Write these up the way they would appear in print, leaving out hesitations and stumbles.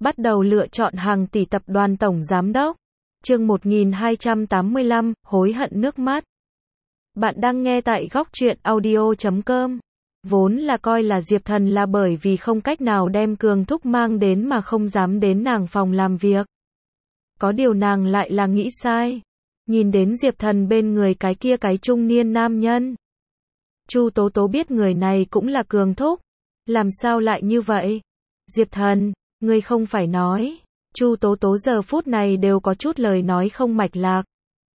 Bắt đầu lựa chọn hàng tỷ tập đoàn tổng giám đốc. Chương 1285, hối hận nước mắt. Bạn đang nghe tại góc truyện audio.com. Vốn là coi là Diệp Thần là bởi vì không cách nào đem Cường Thúc mang đến mà không dám đến nàng phòng làm việc. Có điều nàng lại là nghĩ sai. Nhìn đến Diệp Thần bên người cái kia cái trung niên nam nhân. Chu Tố Tố biết người này cũng là Cường Thúc. Làm sao lại như vậy? Diệp Thần, ngươi không phải nói. Chu Tố Tố giờ phút này đều có chút lời nói không mạch lạc.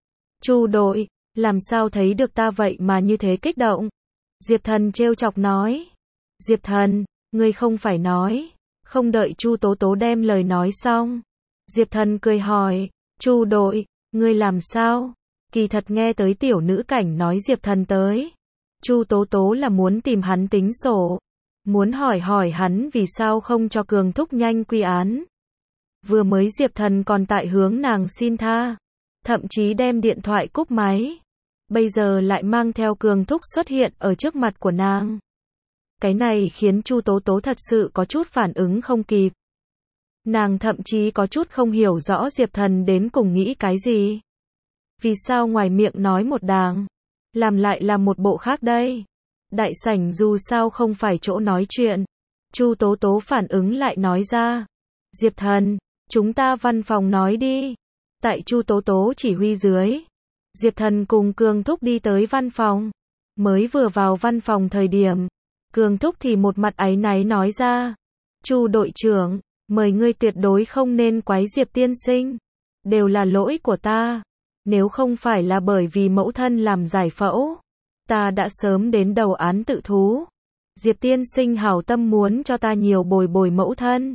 Chu đội, làm sao thấy được ta vậy mà như thế kích động? Diệp Thần trêu chọc nói. Diệp Thần, ngươi không phải nói. Không đợi Chu Tố Tố đem lời nói xong. Diệp Thần cười hỏi, Chu đội, ngươi làm sao? Kỳ thật nghe tới tiểu nữ cảnh nói Diệp Thần tới. Chu Tố Tố là muốn tìm hắn tính sổ. Muốn hỏi hắn vì sao không cho Cường Thúc nhanh quy án. Vừa mới Diệp Thần còn tại hướng nàng xin tha. Thậm chí đem điện thoại cúp máy. Bây giờ lại mang theo Cường Thúc xuất hiện ở trước mặt của nàng. Cái này khiến Chu Tố Tố thật sự có chút phản ứng không kịp. Nàng thậm chí có chút không hiểu rõ Diệp Thần đến cùng nghĩ cái gì. Vì sao ngoài miệng nói một đàng, làm lại là một bộ khác đây? Đại sảnh dù sao không phải chỗ nói chuyện. Chu Tố Tố phản ứng lại nói ra. Diệp Thần, chúng ta văn phòng nói đi. Tại Chu Tố Tố chỉ huy dưới, Diệp Thần cùng Cường Thúc đi tới văn phòng. Mới vừa vào văn phòng thời điểm, Cường Thúc thì một mặt áy náy nói ra. Chu đội trưởng, mời ngươi tuyệt đối không nên quấy Diệp tiên sinh. Đều là lỗi của ta. Nếu không phải là bởi vì mẫu thân làm giải phẫu, ta đã sớm đến đầu án tự thú. Diệp tiên sinh hảo tâm muốn cho ta nhiều bồi bồi mẫu thân.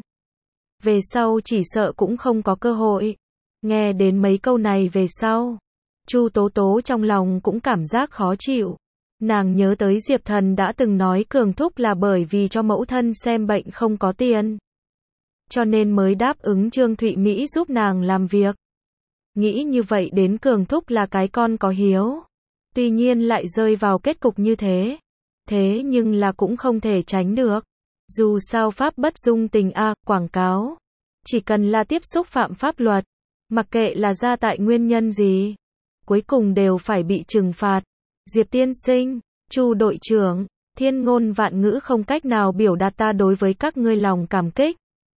Về sau chỉ sợ cũng không có cơ hội. Nghe đến mấy câu này về sau, Chu Tố Tố trong lòng cũng cảm giác khó chịu. Nàng nhớ tới Diệp Thần đã từng nói Cường Thúc là bởi vì cho mẫu thân xem bệnh không có tiền. Cho nên mới đáp ứng Trương Thụy Mỹ giúp nàng làm việc. Nghĩ như vậy đến Cường Thúc là cái con có hiếu. Tuy nhiên lại rơi vào kết cục như thế. Thế nhưng là cũng không thể tránh được. Dù sao pháp bất dung tình quảng cáo. Chỉ cần là tiếp xúc phạm pháp luật, mặc kệ là ra tại nguyên nhân gì, cuối cùng đều phải bị trừng phạt. Diệp tiên sinh, Chu đội trưởng, thiên ngôn vạn ngữ không cách nào biểu đạt ta đối với các ngươi lòng cảm kích.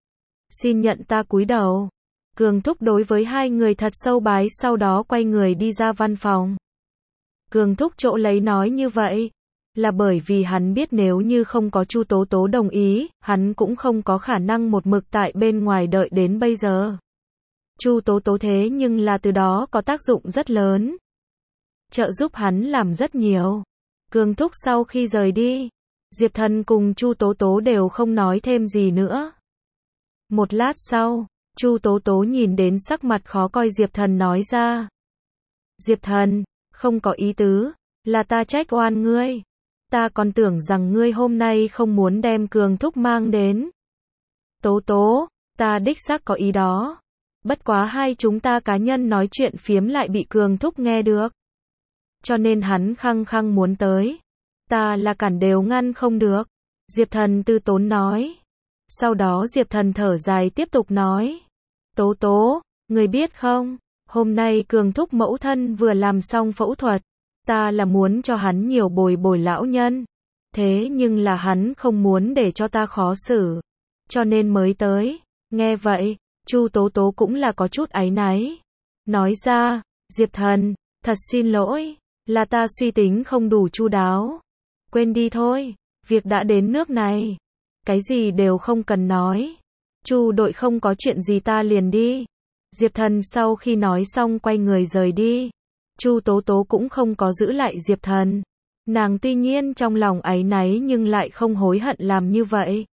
Xin nhận ta cúi đầu. Cường Thúc đối với hai người thật sâu bái, sau đó quay người đi ra văn phòng. Cường Thúc chỗ lấy nói như vậy là bởi vì hắn biết nếu như không có Chu Tố Tố đồng ý, hắn cũng không có khả năng một mực tại bên ngoài đợi đến bây giờ. Chu Tố Tố thế nhưng là từ đó có tác dụng rất lớn. Trợ giúp hắn làm rất nhiều. Cường Thúc sau khi rời đi, Diệp Thần cùng Chu Tố Tố đều không nói thêm gì nữa. Một lát sau, Chu Tố Tố nhìn đến sắc mặt khó coi Diệp Thần nói ra. Diệp Thần, không có ý tứ, là ta trách oan ngươi. Ta còn tưởng rằng ngươi hôm nay không muốn đem Cường Thúc mang đến. Tố Tố, ta đích xác có ý đó. Bất quá hai chúng ta cá nhân nói chuyện phiếm lại bị Cường Thúc nghe được. Cho nên hắn khăng khăng muốn tới. Ta là cản đều ngăn không được. Diệp Thần từ tốn nói. Sau đó Diệp Thần thở dài tiếp tục nói. Tố Tố, ngươi biết không, hôm nay Cường Thúc mẫu thân vừa làm xong phẫu thuật. Ta là muốn cho hắn nhiều bồi bồi lão nhân. Thế nhưng là hắn không muốn để cho ta khó xử. Cho nên mới tới. Nghe vậy, Chu Tố Tố cũng là có chút áy náy. Nói ra, Diệp Thần, thật xin lỗi, là ta suy tính không đủ chu đáo. Quên đi thôi, việc đã đến nước này. Cái gì đều không cần nói. Chu đội không có chuyện gì ta liền đi. Diệp Thần sau khi nói xong quay người rời đi. Chu Tố Tố cũng không có giữ lại Diệp Thần. Nàng tuy nhiên trong lòng áy náy nhưng lại không hối hận làm như vậy.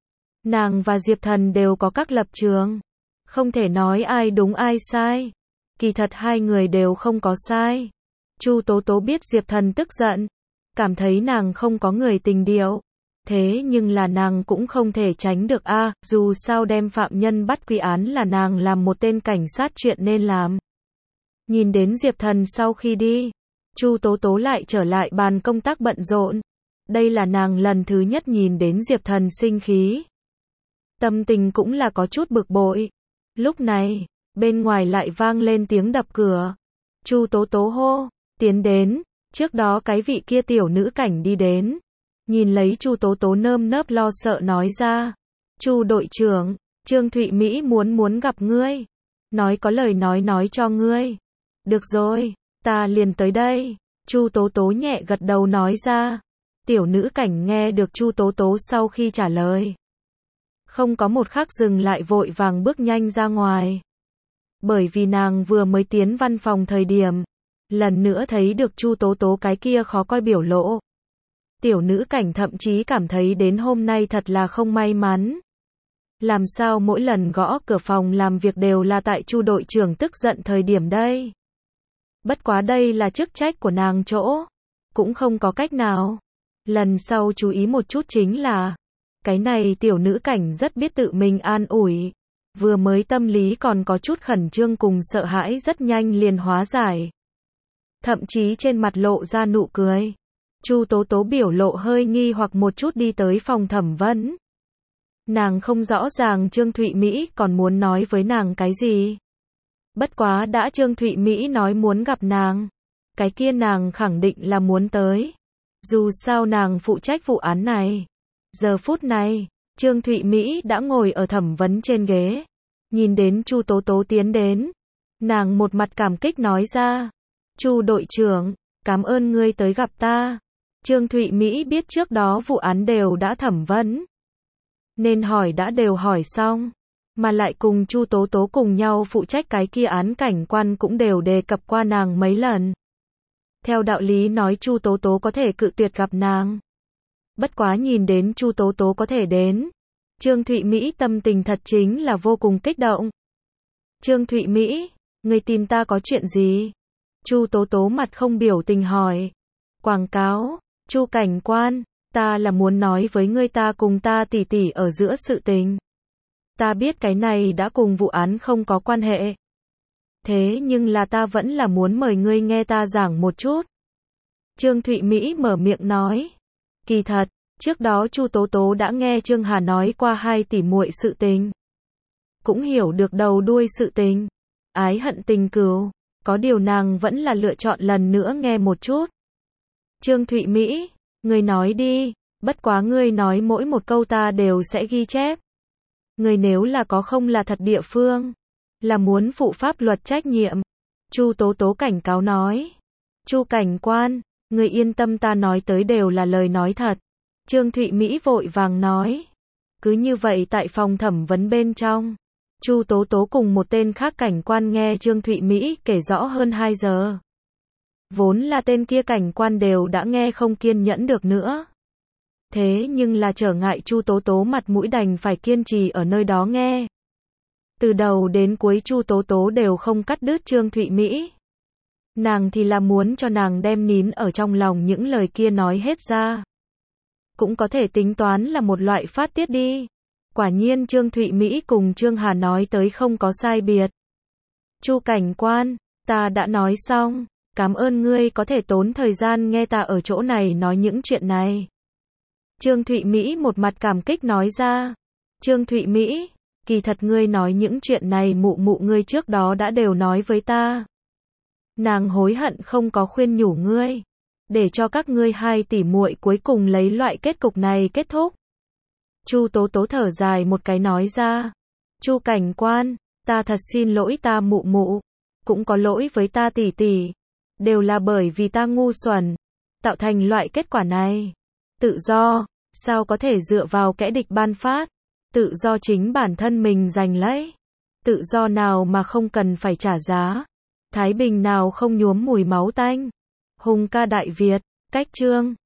Nàng và Diệp Thần đều có các lập trường. Không thể nói ai đúng ai sai. Kỳ thật hai người đều không có sai. Chu Tố Tố biết Diệp Thần tức giận. Cảm thấy nàng không có người tình điệu. Thế nhưng là nàng cũng không thể tránh được dù sao đem phạm nhân bắt quy án là nàng làm một tên cảnh sát chuyện nên làm. Nhìn đến Diệp Thần sau khi đi, Chu Tố Tố lại trở lại bàn công tác bận rộn. Đây là nàng lần thứ nhất nhìn đến Diệp Thần sinh khí. tâm tình cũng là có chút bực bội. Lúc này, bên ngoài lại vang lên tiếng đập cửa. Chu Tố Tố hô, tiến đến, trước đó cái vị kia tiểu nữ cảnh đi đến. Nhìn lấy Chu Tố Tố nơm nớp lo sợ nói ra, Chu đội trưởng, Trương Thụy Mỹ muốn gặp ngươi. Nói có lời nói cho ngươi. Được rồi, ta liền tới đây. Chu Tố Tố nhẹ gật đầu nói ra. Tiểu nữ cảnh nghe được Chu Tố Tố sau khi trả lời. Không có một khắc dừng lại vội vàng bước nhanh ra ngoài. Bởi vì nàng vừa mới tiến văn phòng thời điểm. Lần nữa thấy được Chu Tố Tố cái kia khó coi biểu lộ. Tiểu nữ cảnh thậm chí cảm thấy đến hôm nay thật là không may mắn. Làm sao mỗi lần gõ cửa phòng làm việc đều là tại Chu đội trưởng tức giận thời điểm đây. Bất quá đây là chức trách của nàng chỗ. Cũng không có cách nào. Lần sau chú ý một chút chính là, cái này tiểu nữ cảnh rất biết tự mình an ủi. Vừa mới tâm lý còn có chút khẩn trương cùng sợ hãi rất nhanh liền hóa giải. Thậm chí trên mặt lộ ra nụ cười. Chu Tố Tố biểu lộ hơi nghi hoặc một chút đi tới phòng thẩm vấn. Nàng không rõ ràng Trương Thụy Mỹ còn muốn nói với nàng cái gì. Bất quá đã Trương Thụy Mỹ nói muốn gặp nàng. Cái kia nàng khẳng định là muốn tới. Dù sao nàng phụ trách vụ án này. Giờ phút này, Trương Thụy Mỹ đã ngồi ở thẩm vấn trên ghế. Nhìn đến Chu Tố Tố tiến đến. Nàng một mặt cảm kích nói ra. Chu đội trưởng, cảm ơn ngươi tới gặp ta. Trương Thụy Mỹ biết trước đó vụ án đều đã thẩm vấn. Nên hỏi đã đều hỏi xong. Mà lại cùng Chu Tố Tố cùng nhau phụ trách cái kia án cảnh quan cũng đều đề cập qua nàng mấy lần. Theo đạo lý nói Chu Tố Tố có thể cự tuyệt gặp nàng. Bất quá nhìn đến Chu Tố Tố có thể đến. Trương Thụy Mỹ tâm tình thật chính là vô cùng kích động. Trương Thụy Mỹ, người tìm ta có chuyện gì? Chu Tố Tố mặt không biểu tình hỏi. Quảng cáo, Chu cảnh quan, ta là muốn nói với ngươi ta cùng ta tỷ tỷ ở giữa sự tình. Ta biết cái này đã cùng vụ án không có quan hệ. Thế nhưng là ta vẫn là muốn mời ngươi nghe ta giảng một chút. Trương Thụy Mỹ mở miệng nói. Kỳ thật, trước đó Chu Tố Tố đã nghe Trương Hà nói qua hai tỷ muội sự tình. Cũng hiểu được đầu đuôi sự tình. Ái hận tình cừu. Có điều nàng vẫn là lựa chọn lần nữa nghe một chút. Trương Thụy Mỹ, ngươi nói đi, bất quá ngươi nói mỗi một câu ta đều sẽ ghi chép. Ngươi nếu là có không là thật địa phương, là muốn phụ pháp luật trách nhiệm. Chu Tố Tố cảnh cáo nói. Chu cảnh quan, ngươi yên tâm ta nói tới đều là lời nói thật. Trương Thụy Mỹ vội vàng nói. Cứ như vậy tại phòng thẩm vấn bên trong. Chu Tố Tố cùng một tên khác cảnh quan nghe Trương Thụy Mỹ kể rõ hơn 2 giờ. Vốn là tên kia cảnh quan đều đã nghe không kiên nhẫn được nữa. Thế nhưng là trở ngại Chu Tố Tố mặt mũi đành phải kiên trì ở nơi đó nghe. Từ đầu đến cuối Chu Tố Tố đều không cắt đứt Trương Thụy Mỹ. Nàng thì là muốn cho nàng đem nín ở trong lòng những lời kia nói hết ra. Cũng có thể tính toán là một loại phát tiết đi. Quả nhiên Trương Thụy Mỹ cùng Trương Hà nói tới không có sai biệt. Chu cảnh quan, ta đã nói xong, cảm ơn ngươi có thể tốn thời gian nghe ta ở chỗ này nói những chuyện này. Trương Thụy Mỹ một mặt cảm kích nói ra. Trương Thụy Mỹ, kỳ thật ngươi nói những chuyện này mụ mụ ngươi trước đó đã đều nói với ta. Nàng hối hận không có khuyên nhủ ngươi, để cho các ngươi hai tỷ muội cuối cùng lấy loại kết cục này kết thúc. Chu Tố Tố thở dài một cái nói ra. Chu cảnh quan, ta thật xin lỗi ta mụ mụ, cũng có lỗi với ta tỷ tỷ, đều là bởi vì ta ngu xuẩn, tạo thành loại kết quả này. Tự do, sao có thể dựa vào kẻ địch ban phát, tự do chính bản thân mình giành lấy. Tự do nào mà không cần phải trả giá, thái bình nào không nhuốm mùi máu tanh. Hùng ca Đại Việt, cách chương